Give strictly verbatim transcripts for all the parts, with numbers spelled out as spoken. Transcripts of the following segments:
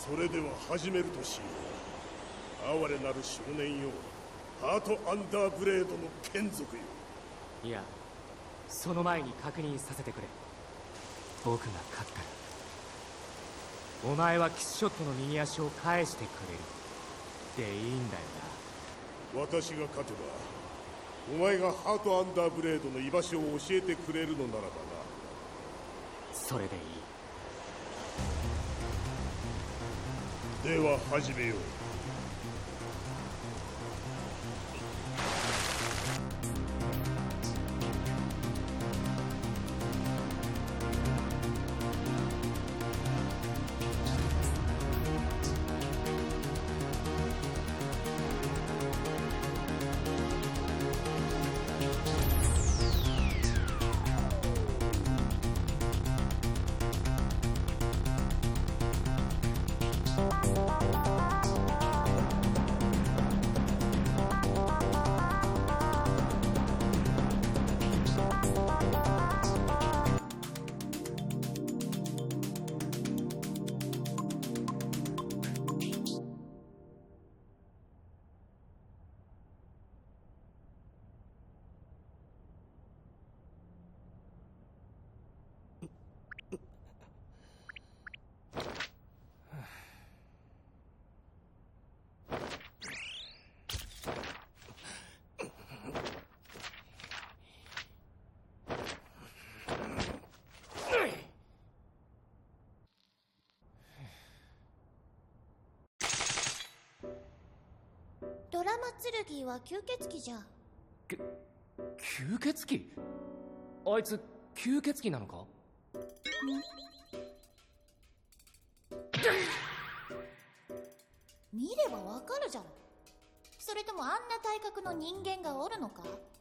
それでは始めるとしよう。哀れなる少年よ、ハートアンダーブレードの眷属よ。 いや、その前に確認させてくれ。僕が勝ったらお前はキスショットの右足を返してくれるでいいんだよな。私が勝てばお前がハートアンダーブレードの居場所を教えてくれるのならばな。 それでいい。 では始めよう。 ドラマ剣は吸血鬼じゃ。 き吸血鬼？あいつ吸血鬼なのか？ 見ればわかるじゃろ。それともあんな体格の人間がおるのか？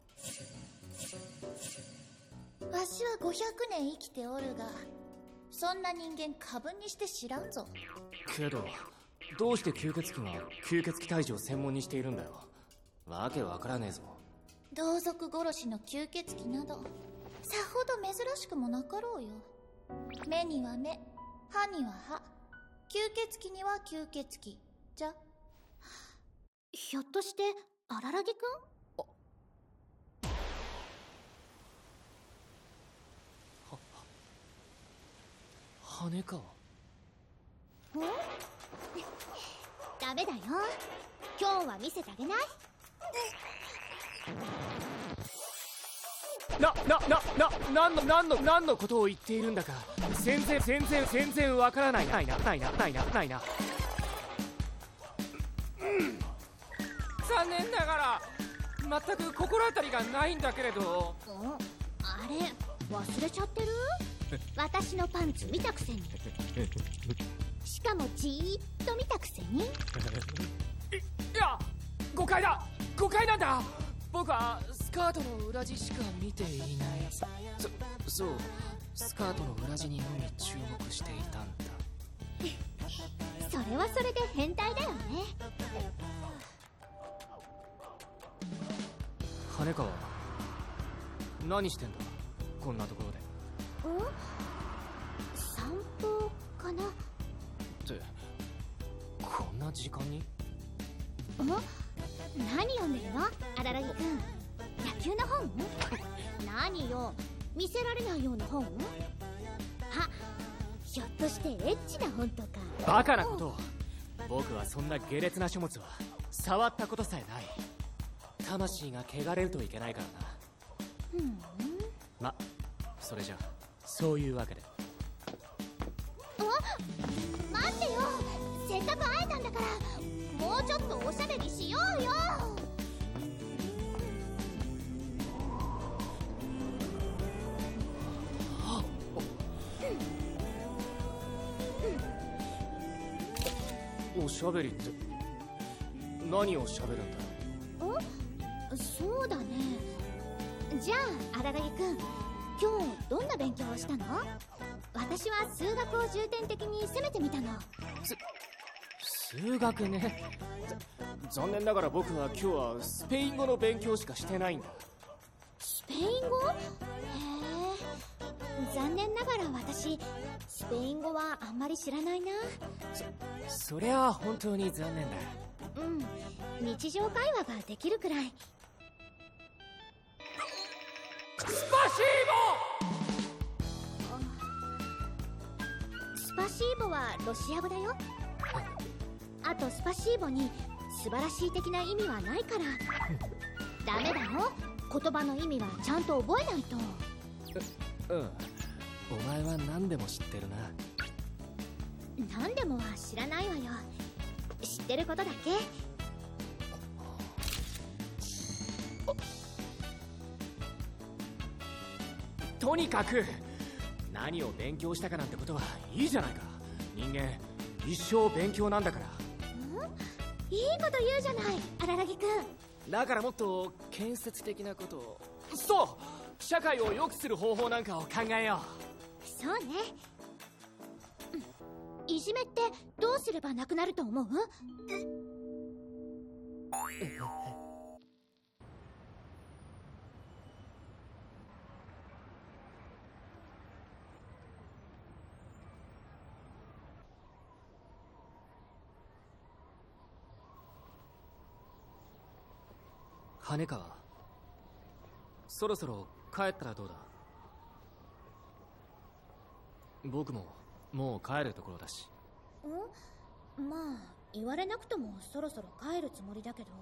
わしはごひゃくねん生きておるが、そんな人間過分にして知らんぞ。 けどどうして吸血鬼が吸血鬼退治を専門にしているんだよ。わけわからねえぞ。 同族殺しの吸血鬼などさほど珍しくもなかろうよ。目には目、歯には歯、吸血鬼には吸血鬼じゃ。ひょっとして荒らぎくん？ は羽か。 ん？ダメだよ。今日は見せてあげない？ な、な、な、な、なんの、なんの、なんのことを言っているんだか全然、全然、全然わからないな。ないな、ないな、ないな、ないな。 残念ながら全く心当たりがないんだけれど。 あれ忘れちゃってる？私のパンツ見たくせに。しかもじーっと見たくせに。い、 いや誤解だ誤解なんだ。僕はスカートの裏地しか見ていない。 そ、そうスカートの裏地にのみ注目していたんだ。 それはそれで変態だよね。 羽川、何してんだこんなところで。 ん？散歩かなってこんな時間に？ ん？何読んでるの荒らぎくん？野球の本？何よ、見せられないような本？あ、ひょっとしてエッチな本とか。 バカなことを。僕はそんな下劣な書物は触ったことさえない。魂が汚れるといけないからな。 うん。 ま、それじゃそういうわけで。 あ、待ってよ。せっかく会えたんだからもうちょっとおしゃべりしようよ。 おしゃべりって何をしゃべるんだ？ そうだね。じゃあ荒垣くん、今日どんな勉強をしたの？私は数学を重点的に攻めてみたの。 す数学ね。残念ながら僕は今日はスペイン語の勉強しかしてないんだ。 ススペイン語？へえ。残念ながら私スペイン語はあんまり知らないな。 そそりゃあ本当に残念だ。 うん、日常会話ができるくらい。 スパシーボ。 スパシーボはロシア語だよ。あとスパシーボに素晴らしい的な意味はないからダメだよ。言葉の意味はちゃんと覚えないと。 ううんお前は何でも知ってるな。 何でもは知らないわよ。知ってることだけ。 とにかく何を勉強したかなんてことはいいじゃないか。人間一生勉強なんだから。 いいこと言うじゃない荒木くん。 だからもっと建設的なことを。そう社会を良くする方法なんかを考えよう。 そうね。いじめってどうすればなくなると思う？ 羽川、そろそろ帰ったらどうだ。僕ももう帰るところだし。 ん？まあ言われなくともそろそろ帰るつもりだけど。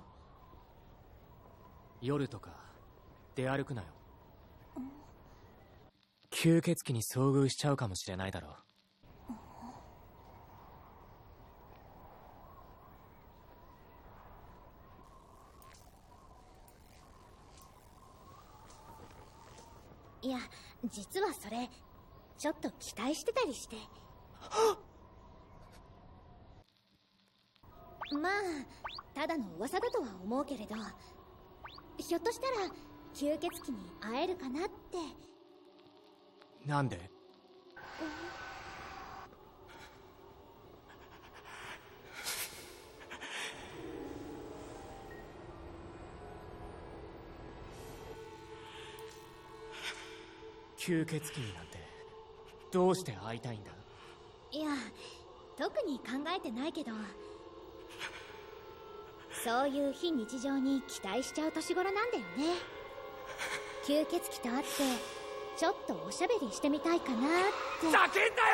夜とか出歩くなよ。吸血鬼に遭遇しちゃうかもしれないだろう。 いや実はそれちょっと期待してたりして。まあただの噂だとは思うけれど、ひょっとしたら吸血鬼に会えるかなって。 なんで？吸血鬼になんてどうして会いたいんだ？ いや特に考えてないけど、そういう非日常に期待しちゃう年頃なんだよね。吸血鬼と会ってちょっとおしゃべりしてみたいかなって。 叫んだよ。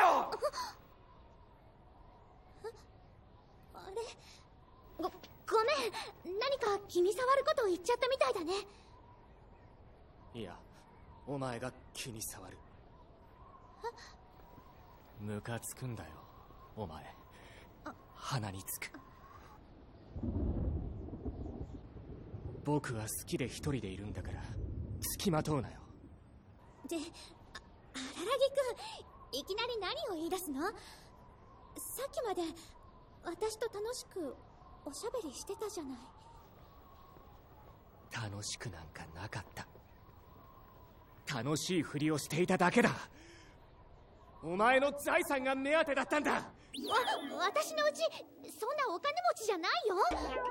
あれご、ごめん、何か気に障ることを言っちゃったみたいだね。 いやお前が気に障る。ムカつくんだよお前。鼻につく。僕は好きで一人でいるんだから付きまとうなよ。 で、あ荒木くんいきなり何を言い出すの？さっきまで私と楽しくおしゃべりしてたじゃない。 楽しくなんかなかった。楽しいふりをしていただけだ。お前の財産が目当てだったんだ。わ、 私のうちそんなお金持ちじゃないよ。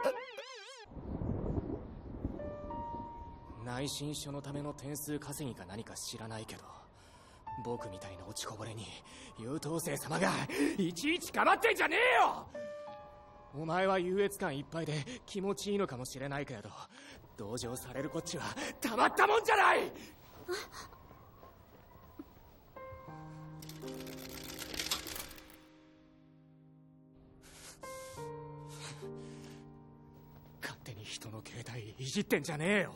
内申書のための点数稼ぎか何か知らないけど、僕みたいな落ちこぼれに優等生様がいちいち構ってんじゃねえよ。お前は優越感いっぱいで気持ちいいのかもしれないけれど、同情されるこっちはたまったもんじゃない。勝手に人の携帯いじってんじゃねえよ。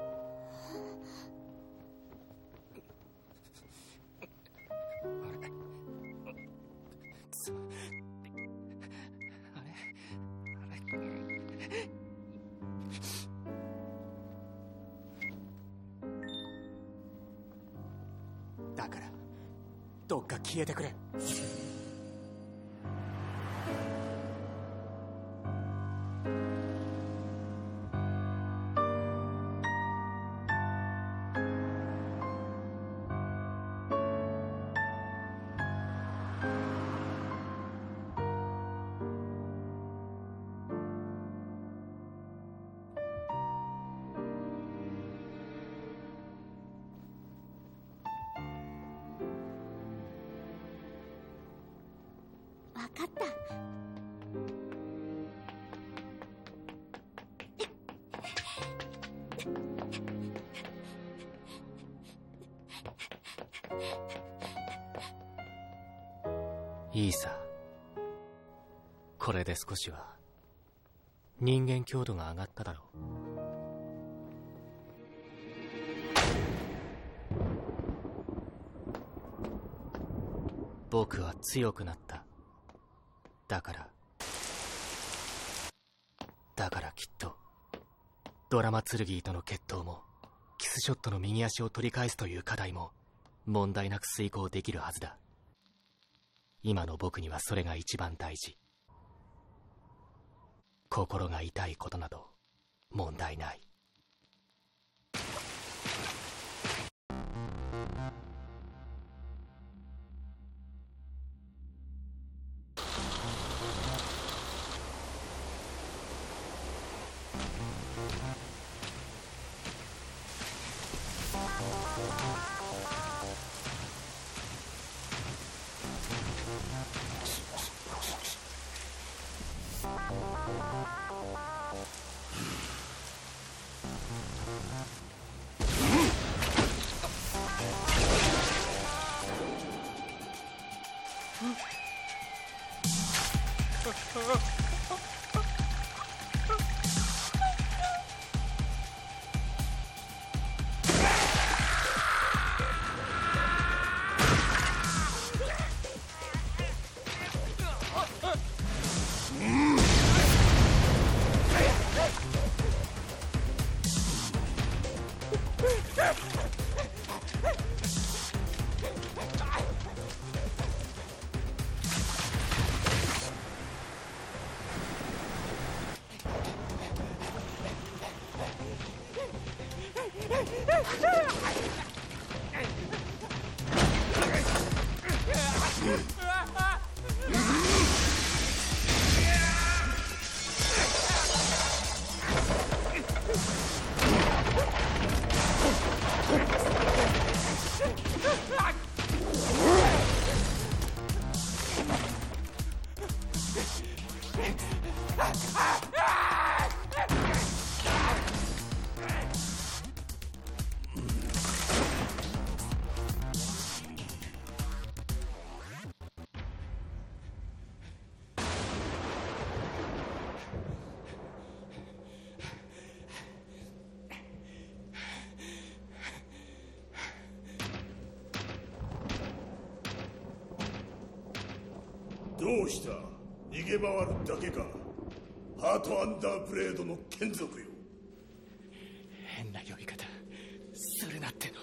あれつあれあれだからどっか消えてくれ。 分かった。 いいさ。これで少しは人間強度が上がっただろう。僕は強くなった。だからだからきっとドラマ剣との決闘もキスショットの右足を取り返すという課題も問題なく遂行できるはずだ。今の僕にはそれが一番大事。心が痛いことなど問題ない。 どうした？逃げ回るだけか。ハートアンダーブレードの眷属よ。 変な呼び方するなっての。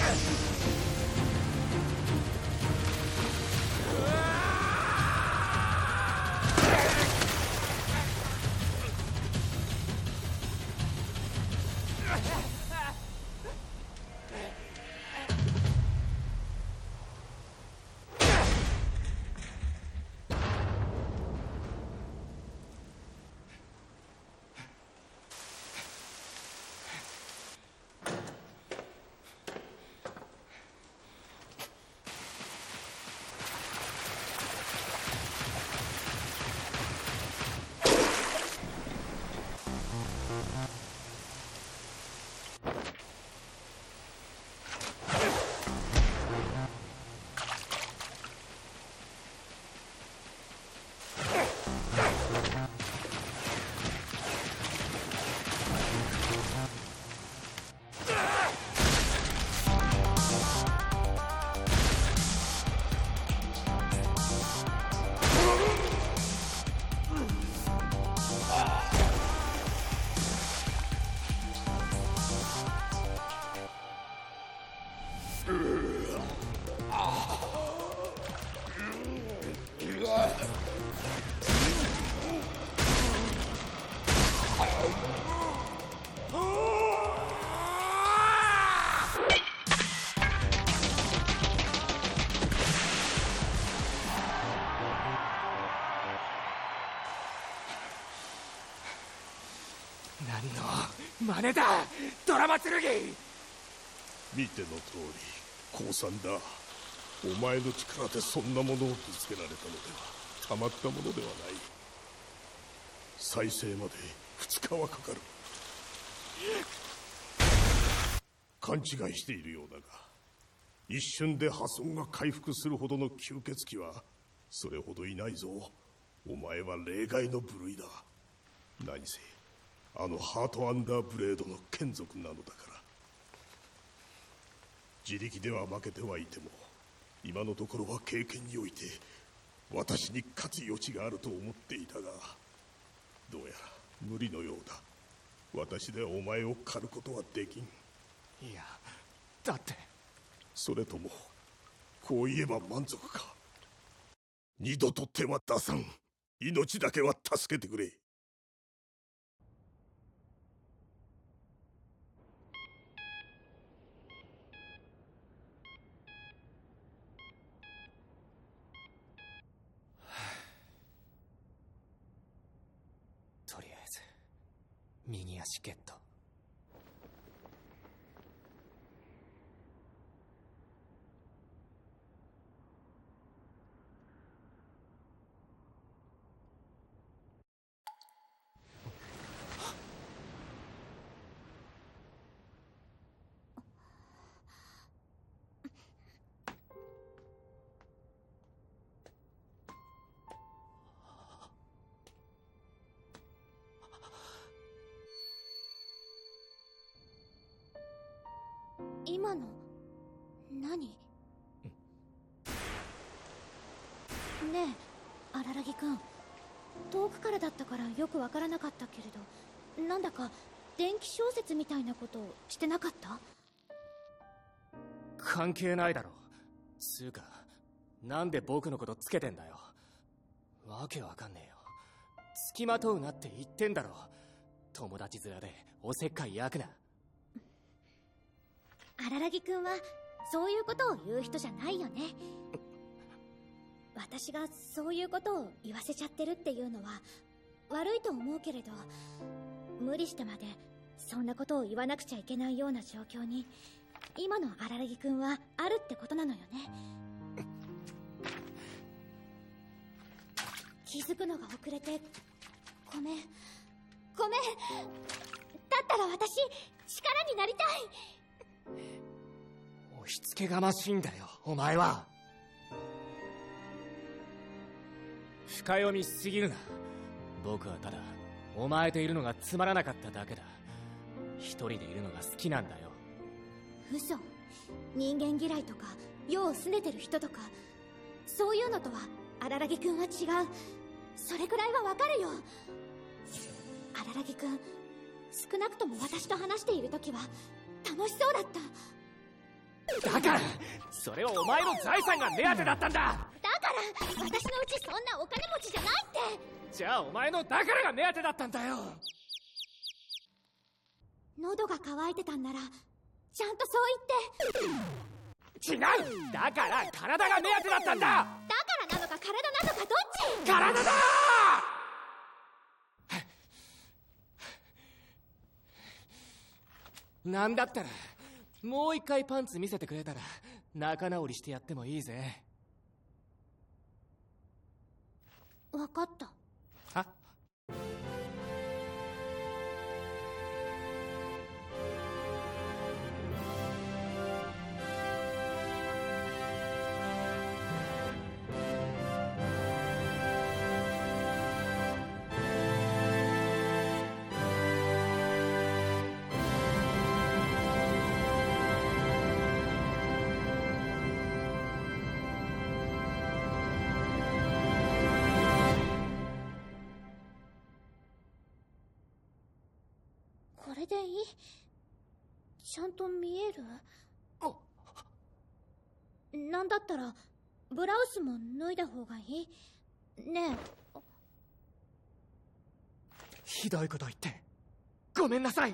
何の真似だ、ドラマ剣。 見ての通り降参だ。お前の力でそんなものをぶつけられたのではたまったものではない。再生までふつかはかかる。勘違いしているようだが、一瞬で破損が回復するほどの吸血鬼はそれほどいないぞ。お前は例外の部類だ。何せあのハートアンダーブレードの眷属なのだから。自力では負けてはいても今のところは経験において私に勝つ余地があると思っていたが、どうやら無理のようだ。私ではお前を狩ることはできん。 いや、だって。 それともこう言えば満足か。二度と手は出さん。命だけは助けてくれ。 とりあえず右足ゲット。 今の何？ねえ荒木くん、遠くからだったからよくわからなかったけれど、なんだか電気小説みたいなことしてなかった？ 関係ないだろ。つうかなんで僕のことつけてんだよ。わけわかんねえよ。付きまとうなって言ってんだろ。友達面でおせっかい焼くな。 荒木くんはそういうことを言う人じゃないよね。私がそういうことを言わせちゃってるっていうのは悪いと思うけれど、無理してまでそんなことを言わなくちゃいけないような状況に今の荒木くんはあるってことなのよね。気づくのが遅れてごめんごめん。だったら私力になりたい。 押し付けがましいんだよお前は。深読みしすぎるな。僕はただお前といるのがつまらなかっただけだ。一人でいるのが好きなんだよ。 嘘。人間嫌いとか世を拗ねてる人とかそういうのとは荒木くんは違う。それくらいはわかるよ。荒木くん、少なくとも私と話している時は楽しそうだった。 だからそれはお前の財産が目当てだったんだ。 だから私のうちそんなお金持ちじゃないって。 じゃあお前のだからが目当てだったんだよ。 喉が渇いてたんならちゃんとそう言って。 違う、だから体が目当てだったんだ。 だからなのか体なのかどっち。 体だー。なんだったらもう一回パンツ見せてくれたら仲直りしてやってもいいぜ。 分かった。 は？ これでいい？ちゃんと見える？なんだったらブラウスも脱いだ方がいいねえ。 ひどいこと言ってごめんなさい。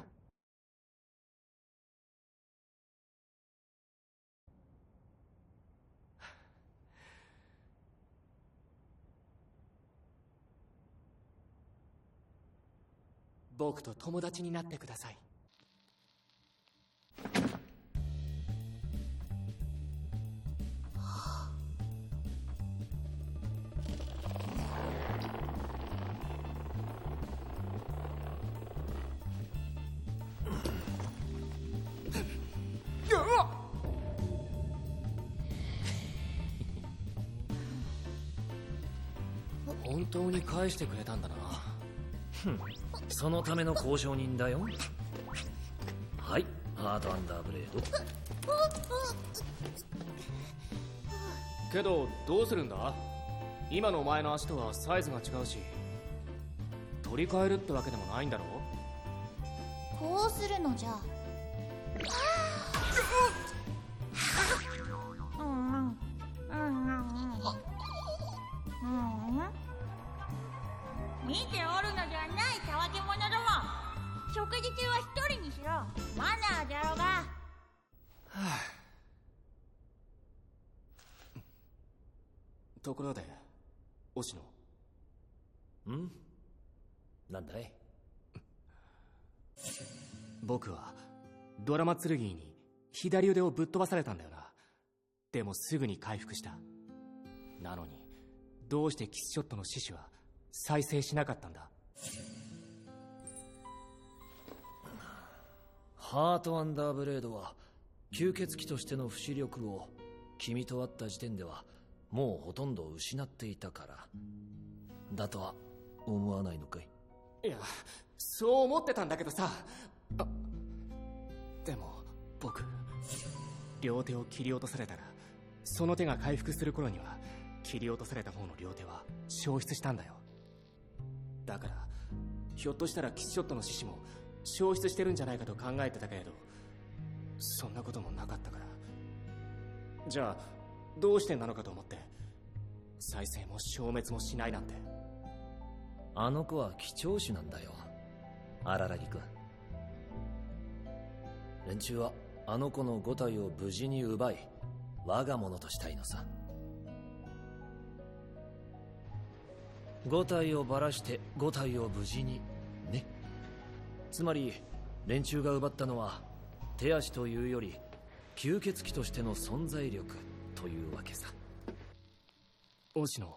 僕と友達になってください。本当に返してくれたんだな。 そのための交渉人だよ。はい、ハートアンダーブレード。 けどどうするんだ？今のお前の足とはサイズが違うし、取り替えるってわけでもないんだろ？ こうするのじゃ。 見ておるのではない、たわけ者ども。食事中は一人にしろ。マナーじゃろが。はあ、ところで押野。 ん？なんだい？ 僕はドラマ剣に左腕をぶっ飛ばされたんだよな。でもすぐに回復した。なのにどうしてキスショットの獅子は再生しなかったんだ？ ハートアンダーブレードは吸血鬼としての不死力を君と会った時点ではもうほとんど失っていたからだとは思わないのかい？ いや、そう思ってたんだけどさ。あ、でも僕両手を切り落とされたら、その手が回復する頃には切り落とされた方の両手は消失したんだよ。だからひょっとしたらキスショットの獅子も消失してるんじゃないかと考えてたけれど、そんなこともなかったから。じゃあどうしてなのかと思って、再生も消滅もしないなんて。 あの子は貴重種なんだよ、荒木君。連中はあの子の五体を無事に奪い我が物としたいのさ。五体をばらして五体を無事にね。つまり連中が奪ったのは手足というより吸血鬼としての存在力というわけさ。 押野、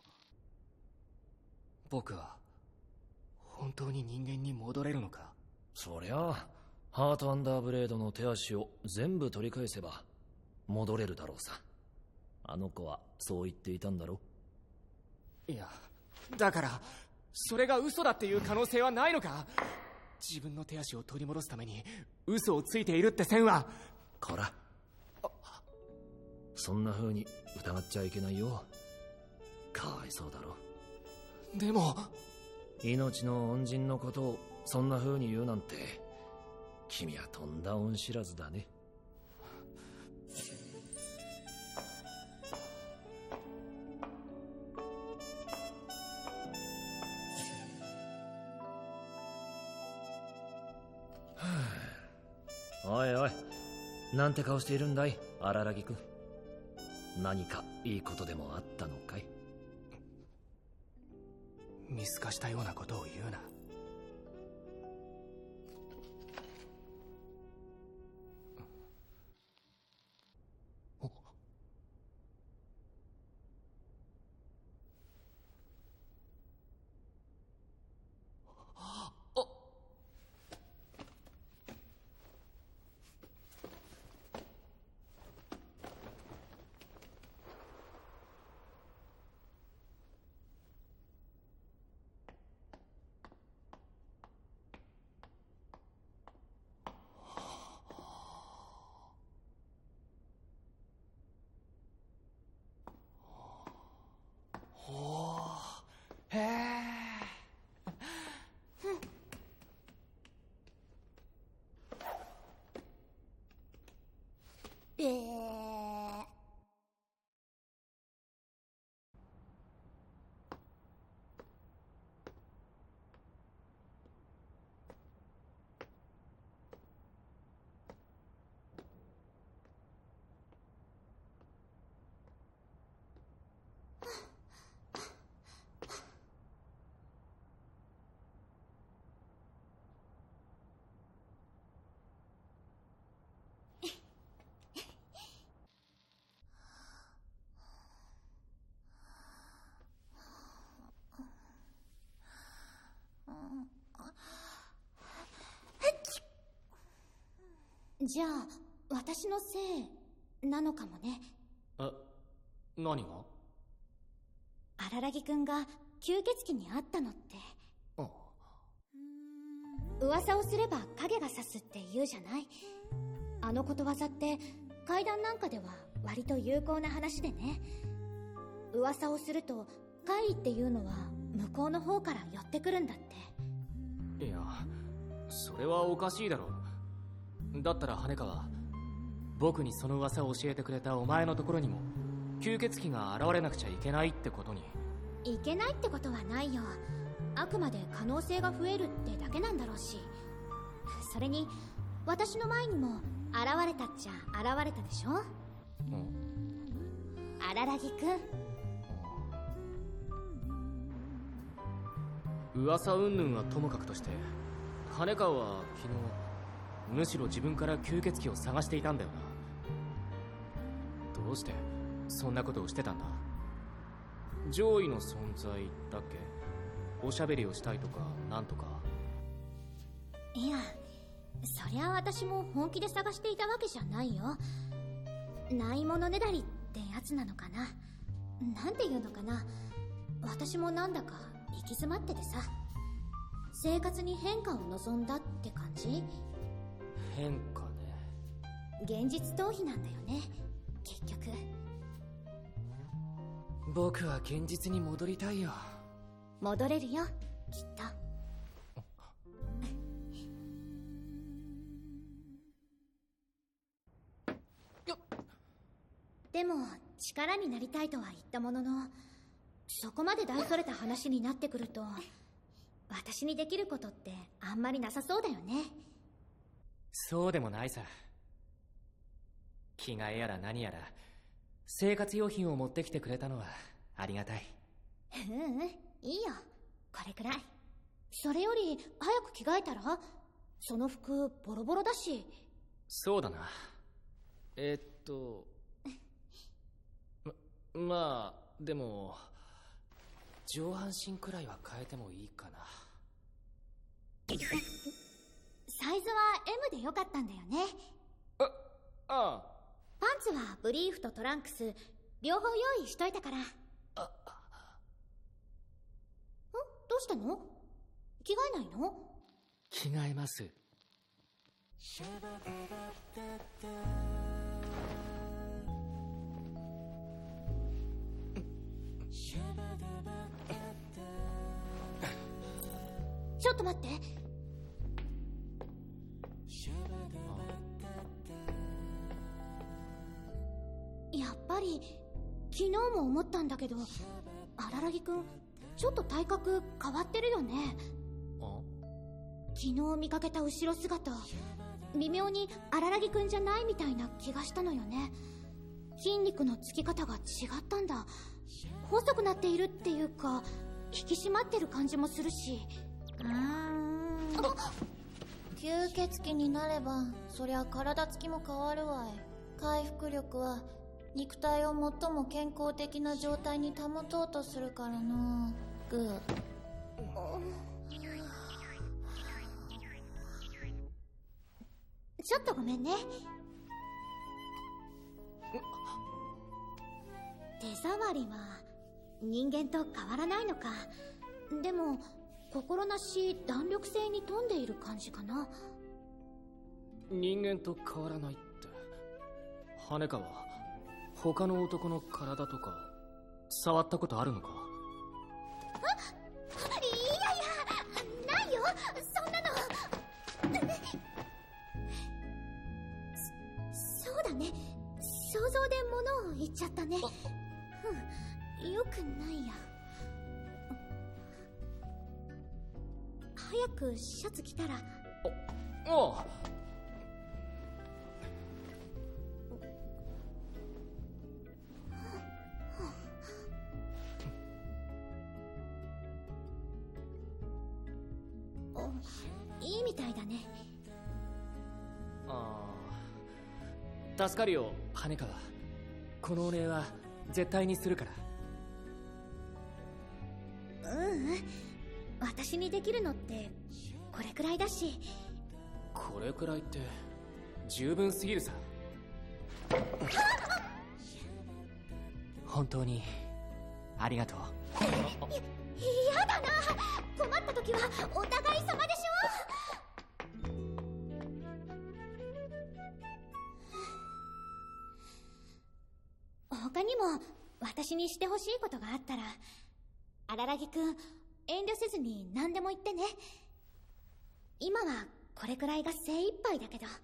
僕は本当に人間に戻れるのか？ そりゃあハートアンダーブレードの手足を全部取り返せば戻れるだろうさ。あの子はそう言っていたんだろ？ いや、だからそれが嘘だっていう可能性はないのか？自分の手足を取り戻すために嘘をついているって線は。 こら、そんな風に疑っちゃいけないよ。かわいそうだろ。 でも命の恩人のことをそんな風に言うなんて、君はとんだ恩知らずだね。 なんて顔しているんだい、荒らぎくん。何かいいことでもあったのかい？ 見透かしたようなことを言うな。へえ。 えー、じゃあ私のせいなのかもね。 え、何が？ 荒らぎくんが吸血鬼に会ったのって。 あ、 噂をすれば影が差すって言うじゃない。あのことわざって怪談なんかでは割と有効な話でね。噂をすると怪異っていうのは向こうの方から寄ってくるんだって。 いや、それはおかしいだろ。だったら羽川、僕にその噂を教えてくれたお前のところにも吸血鬼が現れなくちゃいけないってことに。 いけないってことはないよ。あくまで可能性が増えるってだけなんだろうし。それに私の前にも現れたっちゃ現れたでしょ。 うん、 荒らぎくん。噂云々はともかくとして、羽川は昨日むしろ自分から吸血鬼を探していたんだよな。どうしてそんなことをしてたんだ？上位の存在だっけ？おしゃべりをしたいとかなんとか。 いや、そりゃ私も本気で探していたわけじゃないよ。ないものねだりってやつなのかな。なんていうのかな、私もなんだか行き詰まっててさ、生活に変化を望んだって感じ。 変化ね。 現実逃避なんだよね、結局。 僕は現実に戻りたいよ。 戻れるよ、きっと。でも力になりたいとは言ったものの、そこまで大それた話になってくると私にできることってあんまりなさそうだよね。 そうでもないさ。着替えやら何やら生活用品を持ってきてくれたのはありがたい。 ううん、いいよ、これくらい。それより早く着替えたら？その服ボロボロだし。 そうだな。えっとま、まあでも上半身くらいは変えてもいいかな。 サイズは エム でよかったんだよね。 あ、ああ。 パンツはブリーフとトランクス両方用意しといたから。 あ、 ん？どうしたの？着替えないの？ 着替えます。 ちょっと待って。やっぱり昨日も思ったんだけど、荒らぎくんちょっと体格変わってるよね。 あ？ 昨日見かけた後ろ姿微妙に荒らぎくんじゃないみたいな気がしたのよね。筋肉のつき方が違ったんだ。細くなっているっていうか、引き締まってる感じもするし。 うーん吸血鬼になればそりゃ体つきも変わるわい。回復力は肉体を最も健康的な状態に保とうとするからな。グー。 ちょっとごめんね。手触りは人間と変わらないのか。でも心なし弾力性に富んでいる感じかな。 人間と変わらないって羽川、他の男の体とか触ったことあるのか？ いやいや、ないよ、そんなの。そそうだね、想像で物を言っちゃったね。うん、よくないや。早くシャツ着たら。 おおいいみたいだね。 ああ、助かるよ羽川。このお礼は絶対にするから。 ううん、私にできるのってこれくらいだし。 これくらいって十分すぎるさ。本当にありがとう。 やだな、困った時はお互い様でしょ。他にも私にしてほしいことがあったら、荒木くん遠慮せずに何でも言ってね。今はこれくらいが精一杯だけど。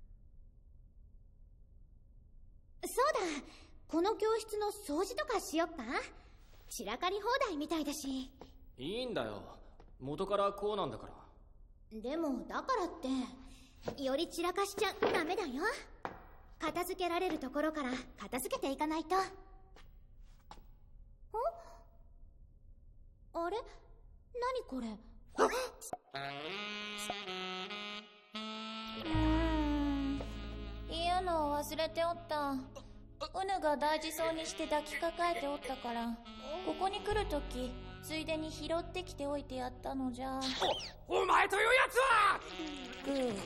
そうだ、この教室の掃除とかしよっか。散らかり放題みたいだし。 いいんだよ、元からこうなんだから。 でもだからってより散らかしちゃダメだよ。片付けられるところから片付けていかないと。ん？あれ？何これ？ うーん嫌のを忘れておった。うぬが大事そうにして抱きかかえておったから、ここに来るときついでに拾ってきておいてやったのじゃ。 お、お前というやつは！ グー。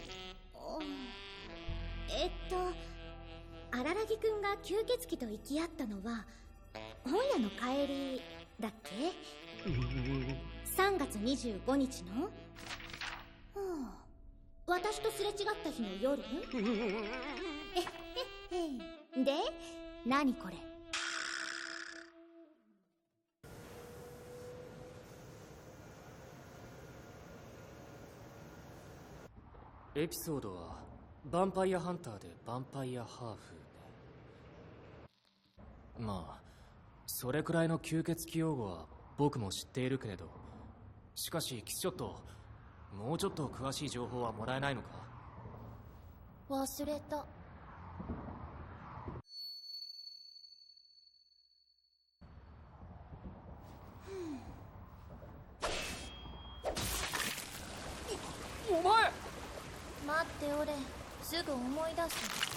えっと荒木くんが吸血鬼と行き合ったのは本屋の帰りだっけ？さんがつにじゅうごにちの、はあ、私とすれ違った日の夜。えへへで、何これ？ エピソードはヴァンパイアハンターでヴァンパイアハーフね。まあそれくらいの吸血鬼用語は僕も知っているけれど、しかしキスショット、もうちょっと詳しい情報はもらえないのか？ 忘れた。 お前！ 待っておれ、すぐ思い出す。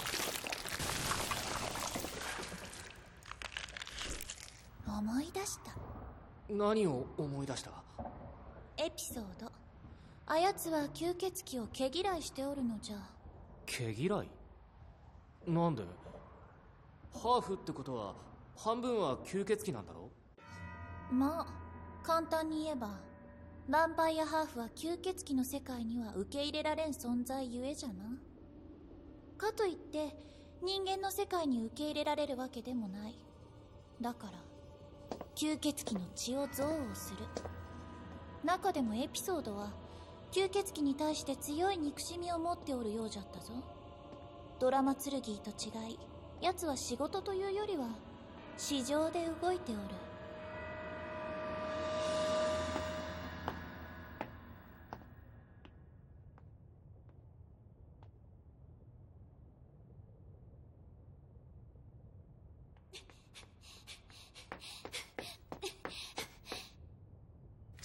思い出した。 何を思い出した？ エピソード。あやつは吸血鬼を毛嫌いしておるのじゃ。 毛嫌い？なんで？ハーフってことは半分は吸血鬼なんだろ？ まあ簡単に言えばヴァンパイアハーフは吸血鬼の世界には受け入れられん存在ゆえじゃな。かといって人間の世界に受け入れられるわけでもない。だから吸血鬼の血を憎悪する。中でもエピソードは吸血鬼に対して強い憎しみを持っておるようじゃったぞ。ドラマ剣と違い、奴は仕事というよりは市場で動いておる。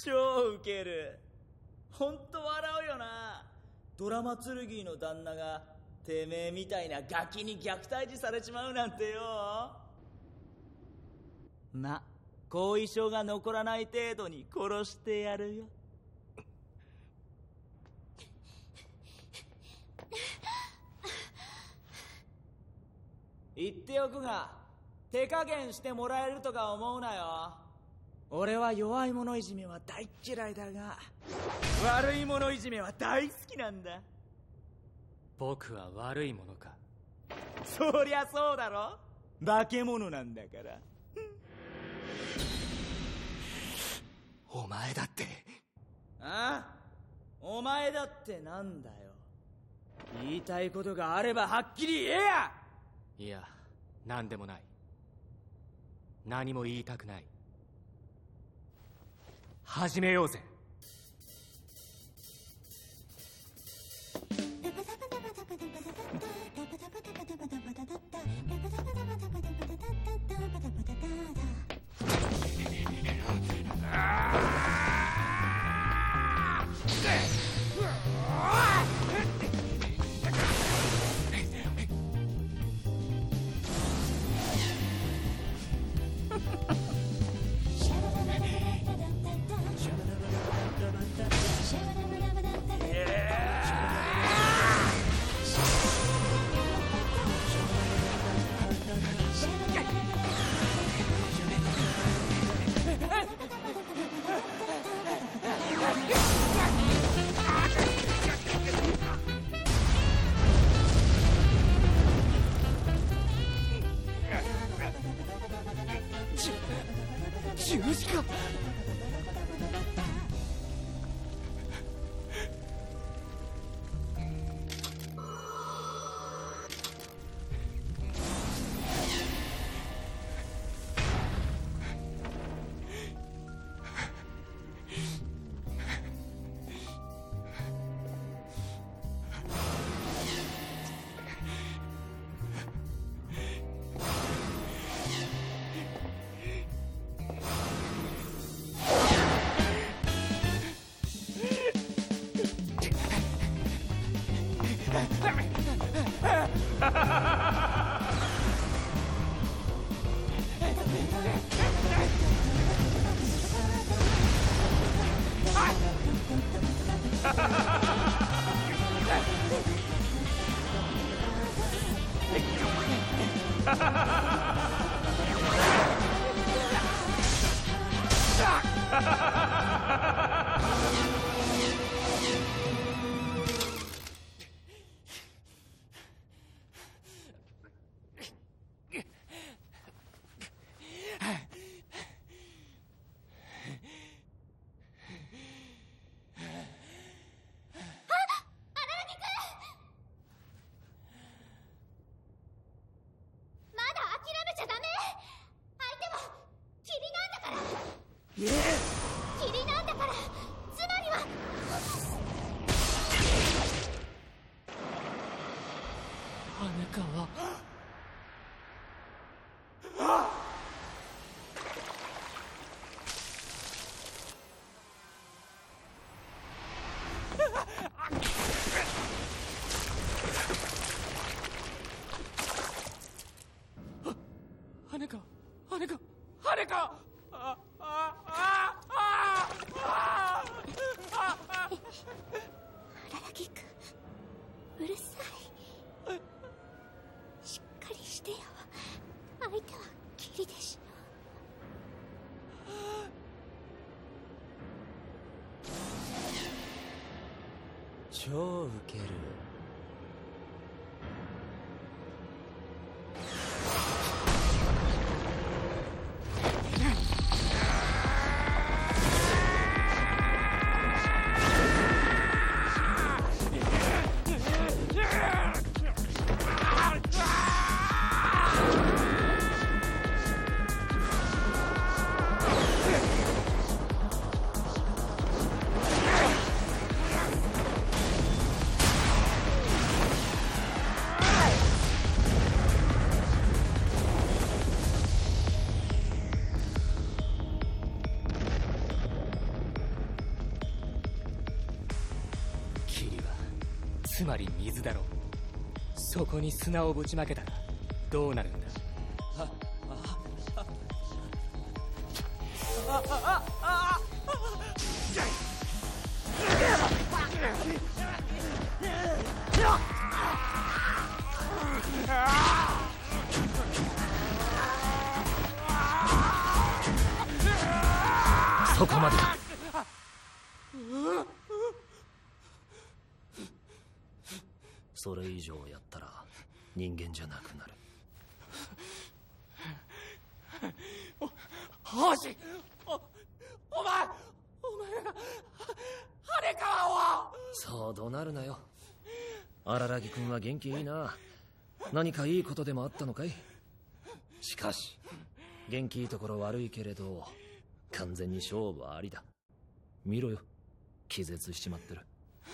超ウケる。ほんと笑うよな。ドラマ剣の旦那がてめえみたいなガキに虐待児されちまうなんてよ。ま、後遺症が残らない程度に殺してやるよ。言っておくが、手加減してもらえるとか思うなよ。俺は弱い者いじめは大嫌いだが、悪い者いじめは大好きなんだ。 僕は悪いものか。 そりゃそうだろ。化け物なんだから。 お前だって。 ああ、お前だってなんだよ。言いたいことがあればはっきり言えや。 いや、何でもない。何も言いたくない。始めようぜ。十字架。 霧なんだから、つまりは羽川。羽川、羽川、羽川。 荒木くん、うるさい。しっかりしてよ。相手は霧でしょ。超ウケる。 つまり水だろ。そこに砂をぶちまけたらどうなるんだ。 そこまでだ。それ以上やったら人間じゃなくなる。 お星、おお前お前が羽川を。 そう怒鳴るなよ。荒木君は元気いいな。何かいいことでもあったのかい？しかし元気いいところ悪いけれど完全に勝負はありだ。見ろよ、気絶しちまってる。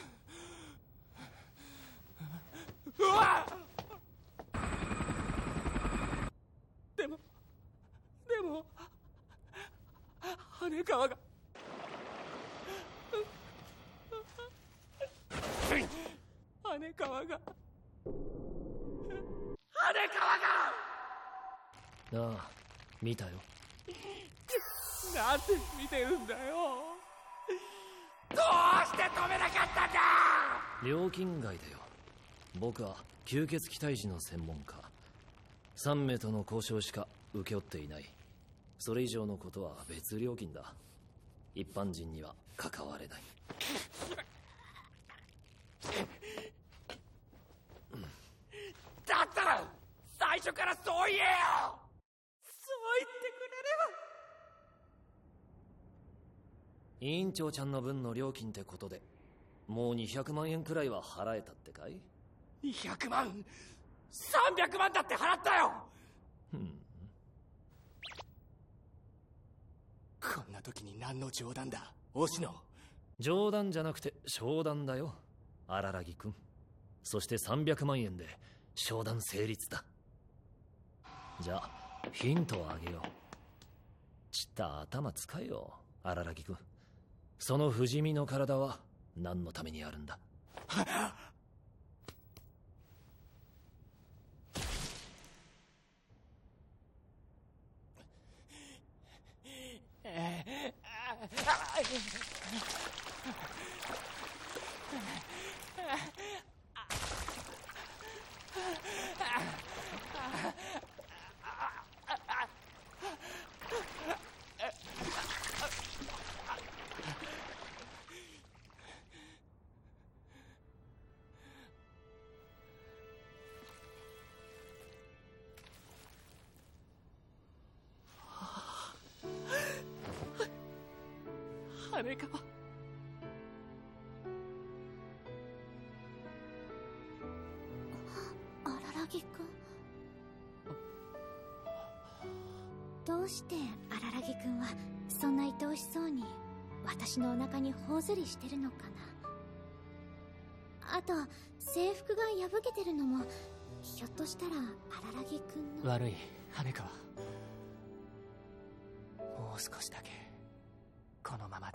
うわっ！でもでも羽川が羽川が羽川がああ、見たよ。 なんで見てるんだよ。どうして止めなかったんだ。 料金外だよ。僕は吸血鬼退治の専門家。さん名との交渉しか請け負っていない。それ以上のことは別料金だ。一般人には関われない。 だったら最初からそう言えよ。そう言ってく委員長ちゃんの分の料金ってことでもうにひゃくまんえんくらいは払えたってかい？ にひゃくまん、さんびゃくまんだって払ったよ。 ふん。 こんな時に何の冗談だ、星野。 冗談じゃなくて商談だよ、荒木君。そしてさんびゃくまんえんで商談成立だ。じゃあヒントをあげよう。ちった頭使えよ、荒木君。その不死身の体は何のためにあるんだ？ 羽川。 荒木君、どうして荒木君はそんな愛おしそうに私のお腹に頬ずりしてるのかな。あと制服が破けてるのもひょっとしたら荒木君の。 悪い、羽川。もう少しだけこのままで。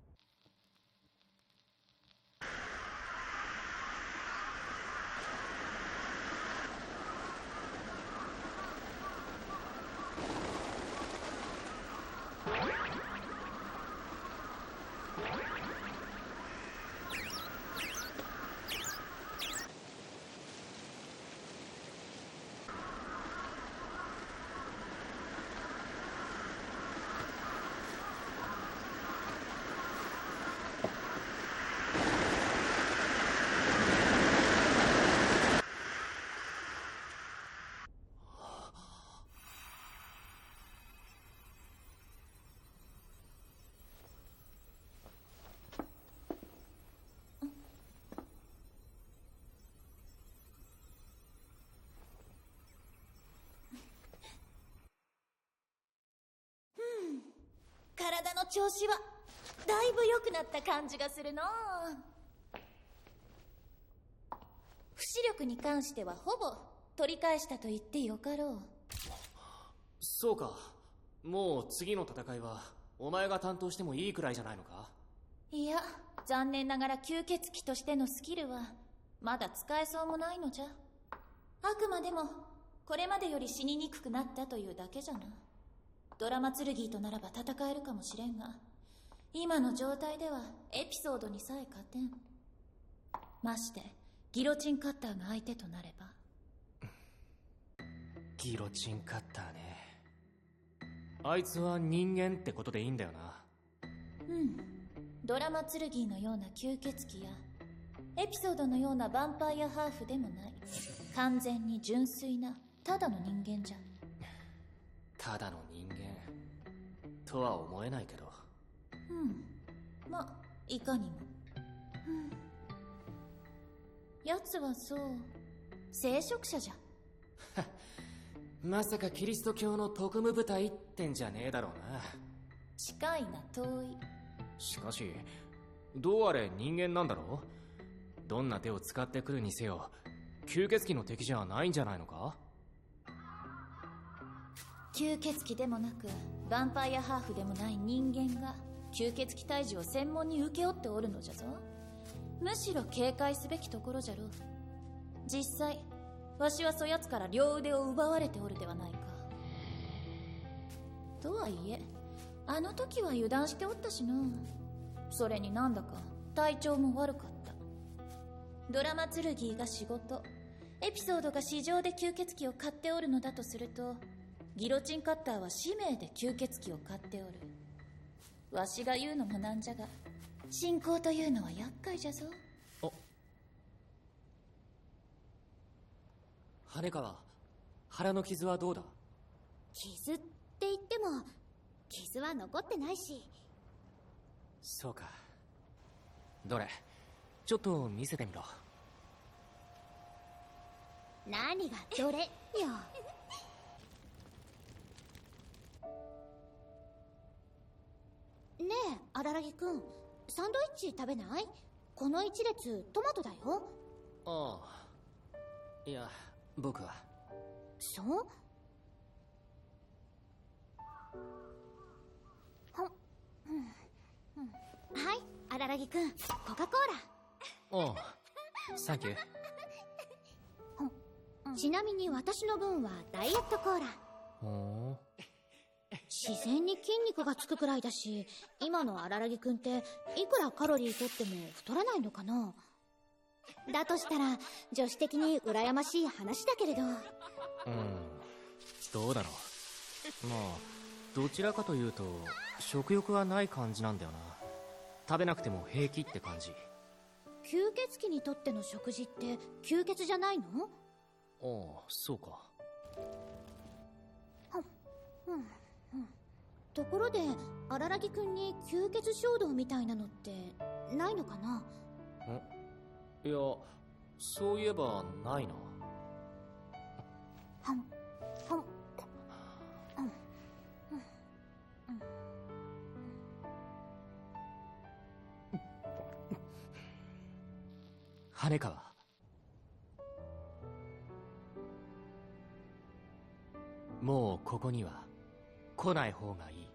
体の調子はだいぶ良くなった感じがするの。不視力に関してはほぼ取り返したと言ってよかろう。 そうか、もう次の戦いはお前が担当してもいいくらいじゃないのか。 いや、残念ながら吸血鬼としてのスキルはまだ使えそうもないのじゃ。あくまでもこれまでより死ににくくなったというだけじゃな。ドラマ剣とならば戦えるかもしれんが、今の状態ではエピソードにさえ勝てん。ましてギロチンカッターが相手となれば。 ギロチンカッターね。あいつは人間ってことでいいんだよな。 うん。ドラマ剣のような吸血鬼やエピソードのようなヴァンパイアハーフでもない、完全に純粋なただの人間じゃ。 ただの人間とは思えないけど。 うん。ま、いかにも。うん。奴はそう、聖職者じゃ。 まさかキリスト教の特務部隊ってんじゃねえだろうな。 近いが遠い。 しかしどうあれ人間なんだろう。どんな手を使ってくるにせよ吸血鬼の敵じゃないんじゃないのか。 吸血鬼でもなくヴァンパイアハーフでもない人間が吸血鬼退治を専門に請け負っておるのじゃぞ。むしろ警戒すべきところじゃろう。実際わしはそやつから両腕を奪われておるではないか。とはいえあの時は油断しておったしな。それになんだか体調も悪かった。ドラマ剣が仕事、エピソードが市場で吸血鬼を買っておるのだとすると、ギロチンカッターは使命で吸血鬼を買っておる。わしが言うのもなんじゃが、信仰というのは厄介じゃぞ。 あ、羽川、腹の傷はどうだ。 傷って言っても傷は残ってないし。 そうか。どれちょっと見せてみろ。 何がどれよ。ねえ荒木くん、サンドイッチ食べない？この一列トマトだよ。 ああ、いや僕は。 そう？ほん、うんうん、はい荒木くん、コカ・コーラ。 おう、サンキュー。 ちなみに私の分はダイエットコーラ。 ほう。 自然に筋肉がつくくらいだし、今の荒木くんっていくらカロリーとっても太らないのかな。だとしたら女子的に羨ましい話だけれど。うん、 どうだろう。まあどちらかというと食欲はない感じなんだよな。食べなくても平気って感じ。 吸血鬼にとっての食事って吸血じゃないの？ ああ、そうか。 うんうん。ところで荒木くんに吸血衝動みたいなのってないのかな？ ん？いや、そういえばないな。 はんはん。 羽川、もうここには来ない方がいい。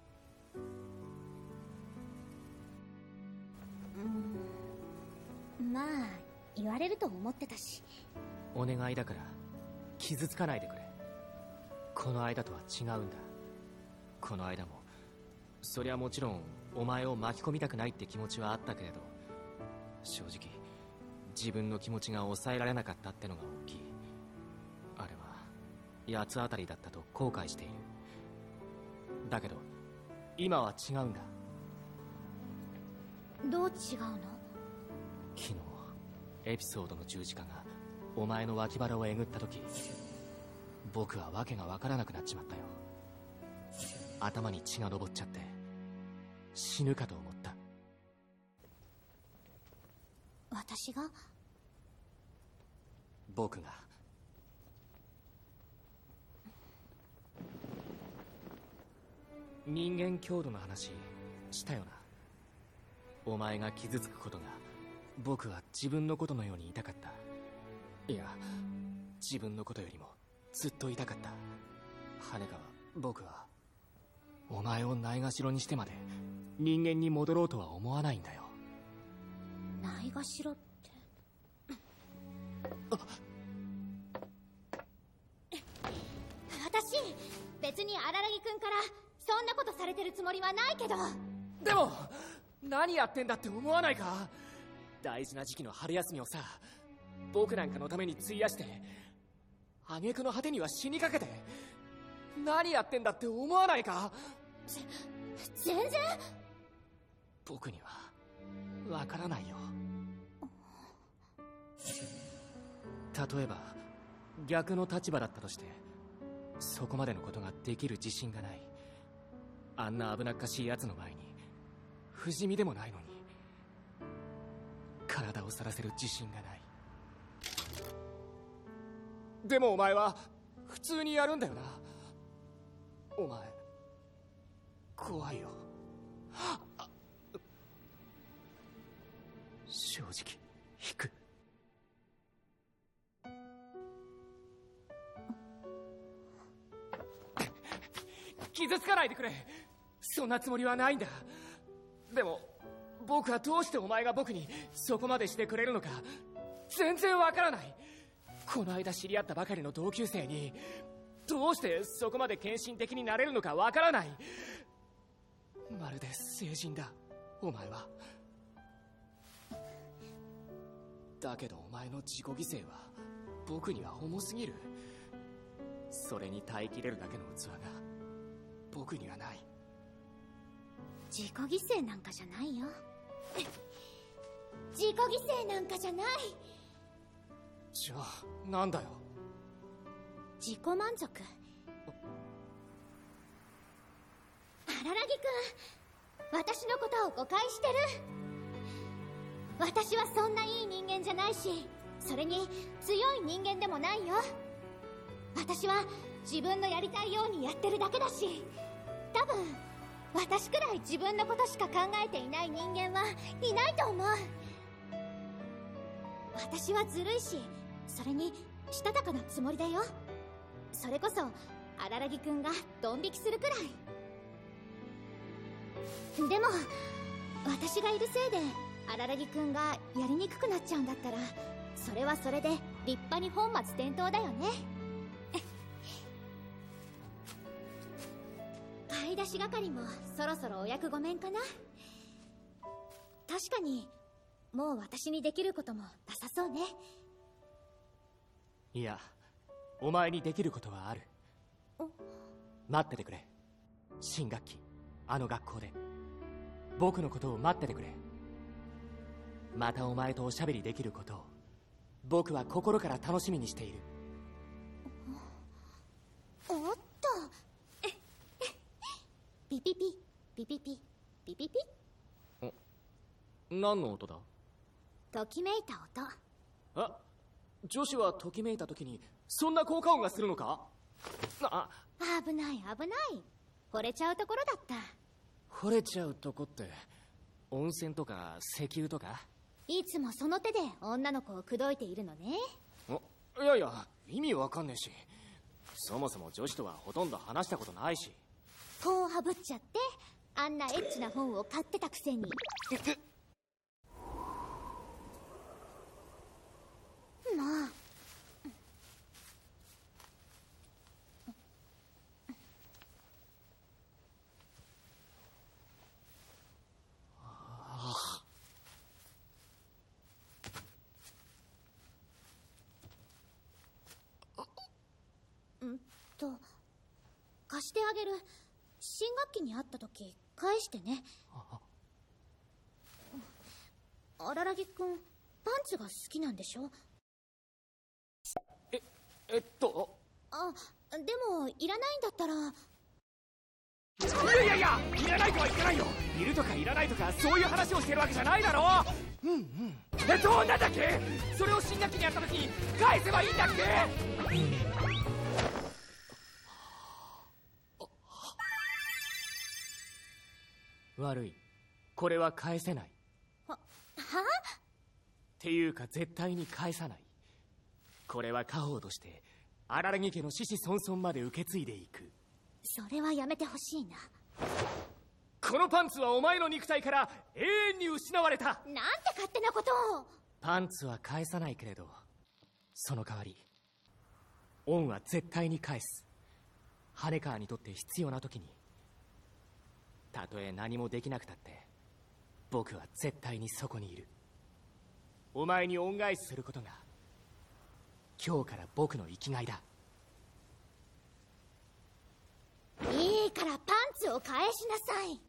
うん、まあ言われると思ってたし。 お願いだから傷つかないでくれ。この間とは違うんだ。この間もそりゃもちろんお前を巻き込みたくないって気持ちはあったけれど、正直自分の気持ちが抑えられなかったってのが大きい。あれは八つ当たりだったと後悔している。だけど今は違うんだ。 どう違うの？ 昨日エピソードの十字架がお前の脇腹をえぐった時、僕は訳が分からなくなっちまったよ。頭に血が上っちゃって死ぬかと思った。 私が？ 僕が。人間強度の話したよな。お前が傷つくことが僕は自分のことのように痛かった。いや、自分のことよりもずっと痛かった。羽川、僕はお前をないがしろにしてまで人間に戻ろうとは思わないんだよ。 ないがしろって。 私別に荒木くんからそんなことされてるつもりはないけど。 でも何やってんだって思わないか？大事な時期の春休みをさ、僕なんかのために費やして挙句の果てには死にかけて、何やってんだって思わないか？ 全然。 僕にはわからないよ。例えば逆の立場だったとして、そこまでのことができる自信がない。あんな危なっかしい奴の前に不死身でもないのに体をさらせる自信がない。でもお前は普通にやるんだよな。お前怖いよ。正直引く。傷つかないでくれ。そんなつもりはないんだ。でも僕はどうしてお前が僕にそこまでしてくれるのか全然わからない。この間知り合ったばかりの同級生にどうしてそこまで献身的になれるのかわからない。まるで聖人だお前は。だけどお前の自己犠牲は僕には重すぎる。それに耐えきれるだけの器が僕にはない。 自己犠牲なんかじゃないよ。自己犠牲なんかじゃない。 じゃあなんだよ。 自己満足。荒木くん、私のことを誤解してる。私はそんないい人間じゃないし、それに強い人間でもないよ。私は自分のやりたいようにやってるだけだし、多分私くらい自分のことしか考えていない人間はいないと思う。私はずるいし、それにしたたかなつもりだよ。それこそ荒木くんがドン引きするくらい。でも私がいるせいで荒木くんがやりにくくなっちゃうんだったら、それはそれで立派に本末転倒だよね。買い出し係もそろそろお役御免かな。確かにもう私にできることもなさそうね。 いや、お前にできることはある。待っててくれ。新学期あの学校で僕のことを待っててくれ。またお前とおしゃべりできることを僕は心から楽しみにしている。 おっとピピピピピピピピピ。 何の音だ？ ときめいた音。 あ、女子はときめいた時にそんな効果音がするのか？あ、 危ない危ない。惚れちゃうところだった。 惚れちゃうとこって温泉とか石油とか？ いつもその手で女の子を口説いているのね。 いやいや、意味わかんねえし、そもそも女子とはほとんど話したことないし。 本をはぶっちゃって、あんなエッチな本を買ってたくせに。まあんと貸してあげる。新学期に会った時返してね。荒木くんパンツが好きなんでしょ？ え、えっとあ、でもいらないんだったら。 いやいやいや、いらないとは言ってないよ。いるとかいらないとかそういう話をしてるわけじゃないだろ。うんうん。えっと、なんだっけ？それを新学期にやった時返せばいいんだっけ？悪い。これは返せない。 は、は？ っていうか絶対に返さない。これは家宝として荒木家の子々孫々まで受け継いでいく。 それはやめてほしいな。 このパンツはお前の肉体から永遠に失われた。 なんて勝手なことを。 パンツは返さないけれど、 その代わり恩は絶対に返す。羽川にとって必要な時に、たとえ何もできなくたって僕は絶対にそこにいる。お前に恩返しすることが今日から僕の生きがいだ。 いいからパンツを返しなさい。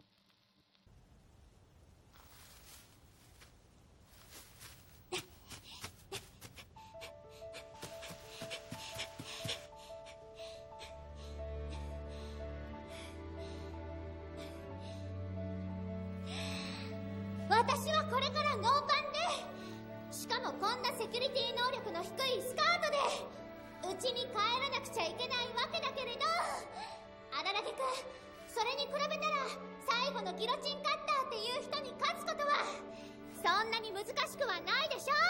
私はこれからノーパンで、しかもこんなセキュリティ能力の低いスカートで家に帰らなくちゃいけないわけだけれど、荒木くん、それに比べたら最後のギロチンカッターっていう人に勝つことはそんなに難しくはないでしょ。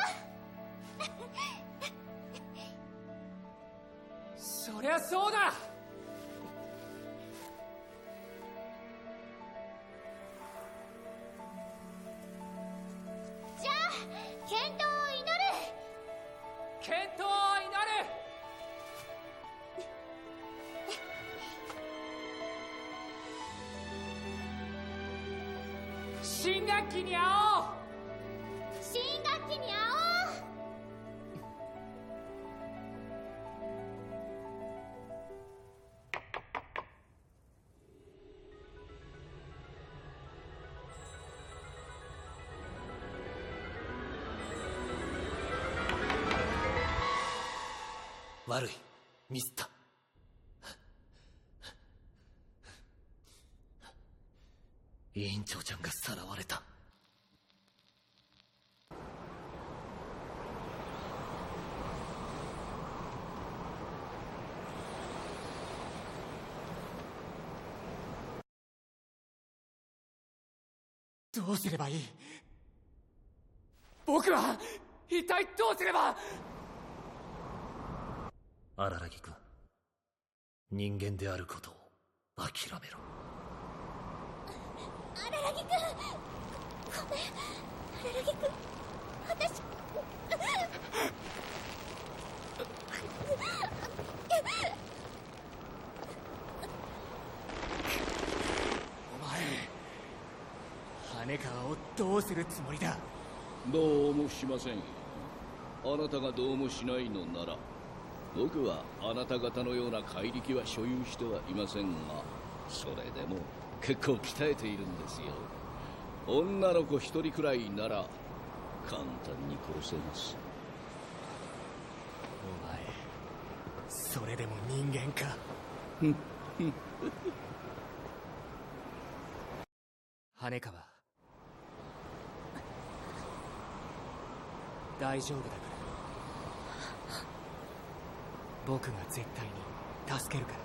そりゃそうだ。 じゃあ健闘を祈る。 健闘を祈る。新学期に会おう。 新学期に会おう。 悪い、ミスった。委員長ちゃんがさらわれた。 どうすればいい？僕は一体どうすれば。 荒木君、人間であることを諦めろ。 荒木くん、ごめん。荒木くん、私お前、羽川をどうするつもりだ？ どうもしませんよ。あなたがどうもしないのなら、僕はあなた方のような怪力は所有してはいませんが、それでも結構鍛えているんですよ。女の子一人くらいなら簡単に殺せます。 お前、それでも人間か？羽川、大丈夫だから。僕が絶対に助けるから。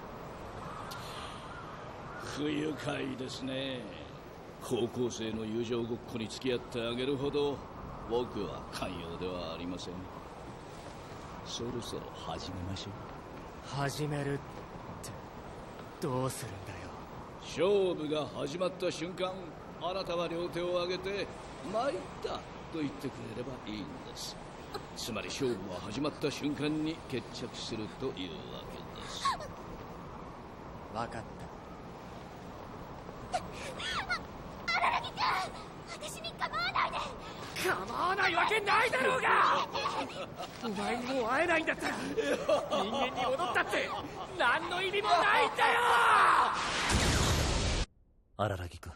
不愉快ですね。高校生の友情ごっこに付き合ってあげるほど僕は寛容ではありません。そろそろ始めましょう。 始めるってどうするんだよ。 勝負が始まった瞬間、あなたは両手を上げて参ったと言ってくれればいいんです。つまり勝負は始まった瞬間に決着するというわけです。 分かった。 荒木くん、私に構わないで。 構わないわけないだろうが。お前にもう会えないんだったら人間に戻ったって何の意味もないんだよ。 荒木君、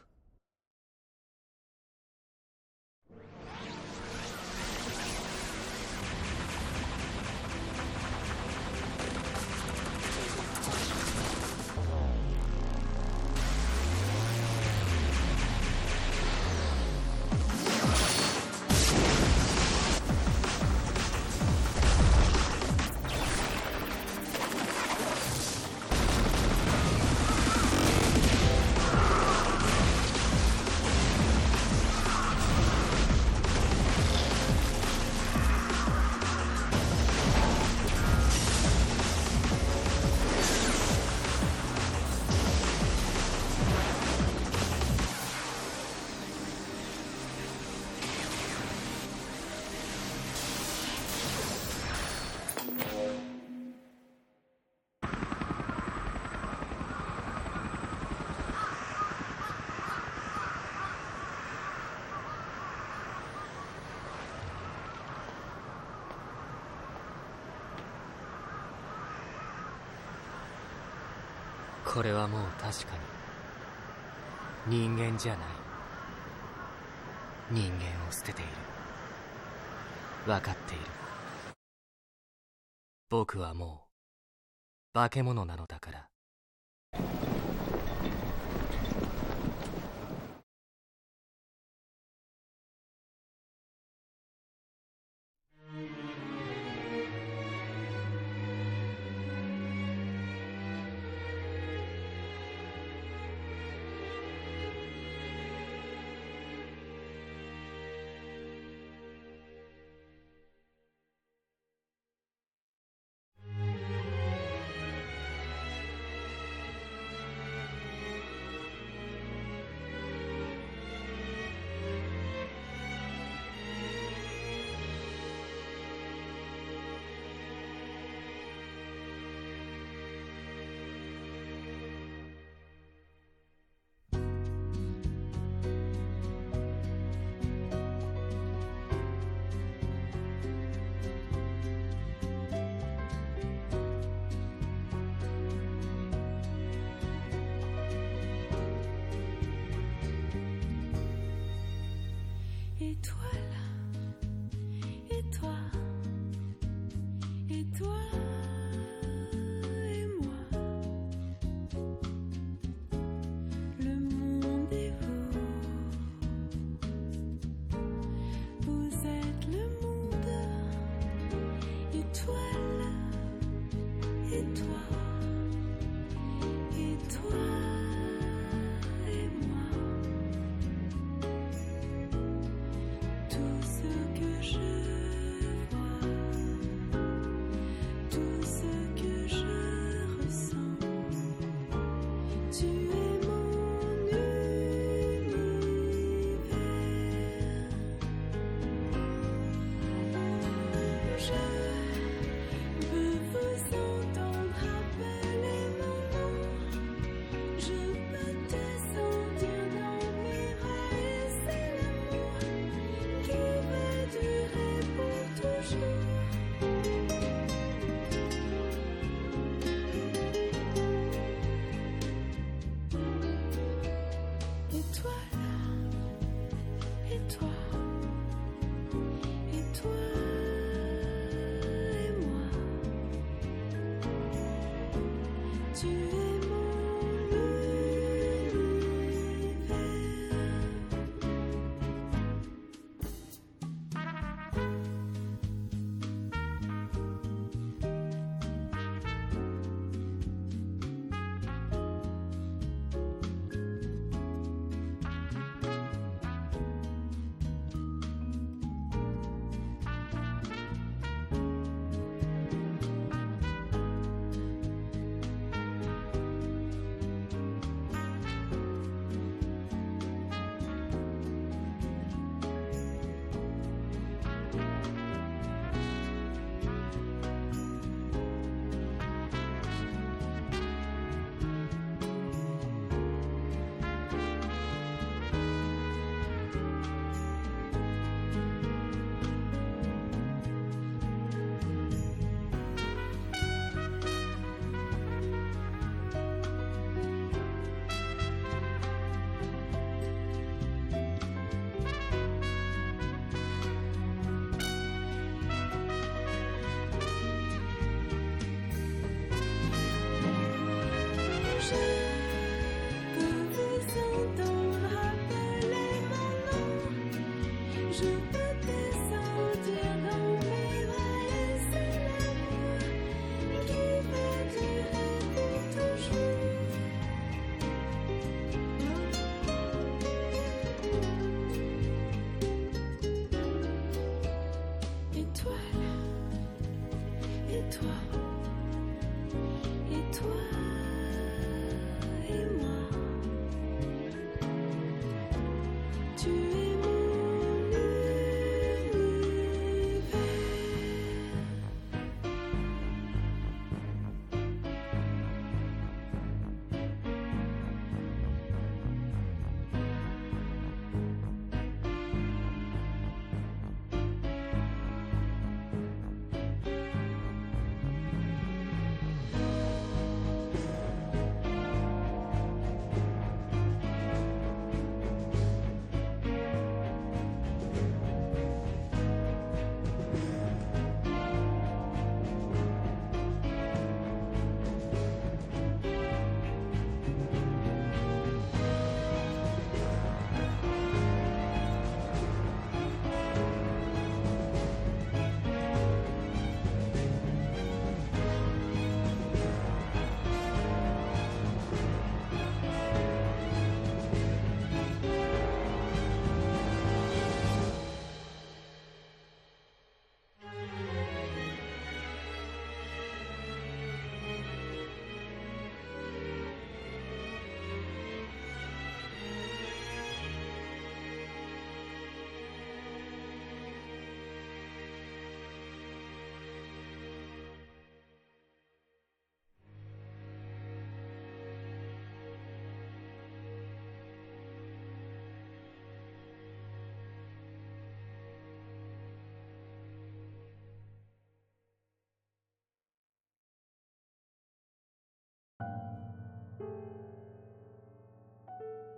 これはもう確かに人間じゃない。人間を捨てている。分かっている。僕はもう化け物なのだから。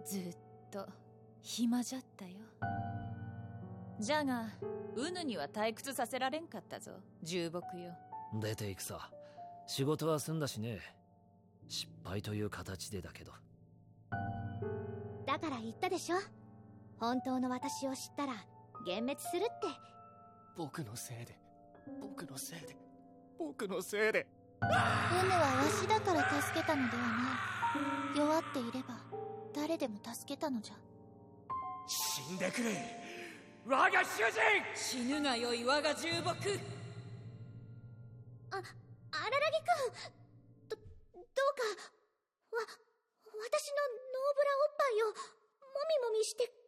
ずっと暇じゃったよ。じゃがウヌには退屈させられんかったぞ、重木よ。 出ていくさ。仕事は済んだしね。失敗という形でだけど。 だから言ったでしょ、本当の私を知ったら幻滅するって。 僕のせいで僕のせいで僕のせいで。 ウヌはわしだから助けたのではない。弱っていれば誰でも助けたのじゃ。 死んでくれ我が主人。 死ぬがよい我が重木。 あ、荒木くん、ど、どうか、わ、私のノーブラおっぱいをもみもみして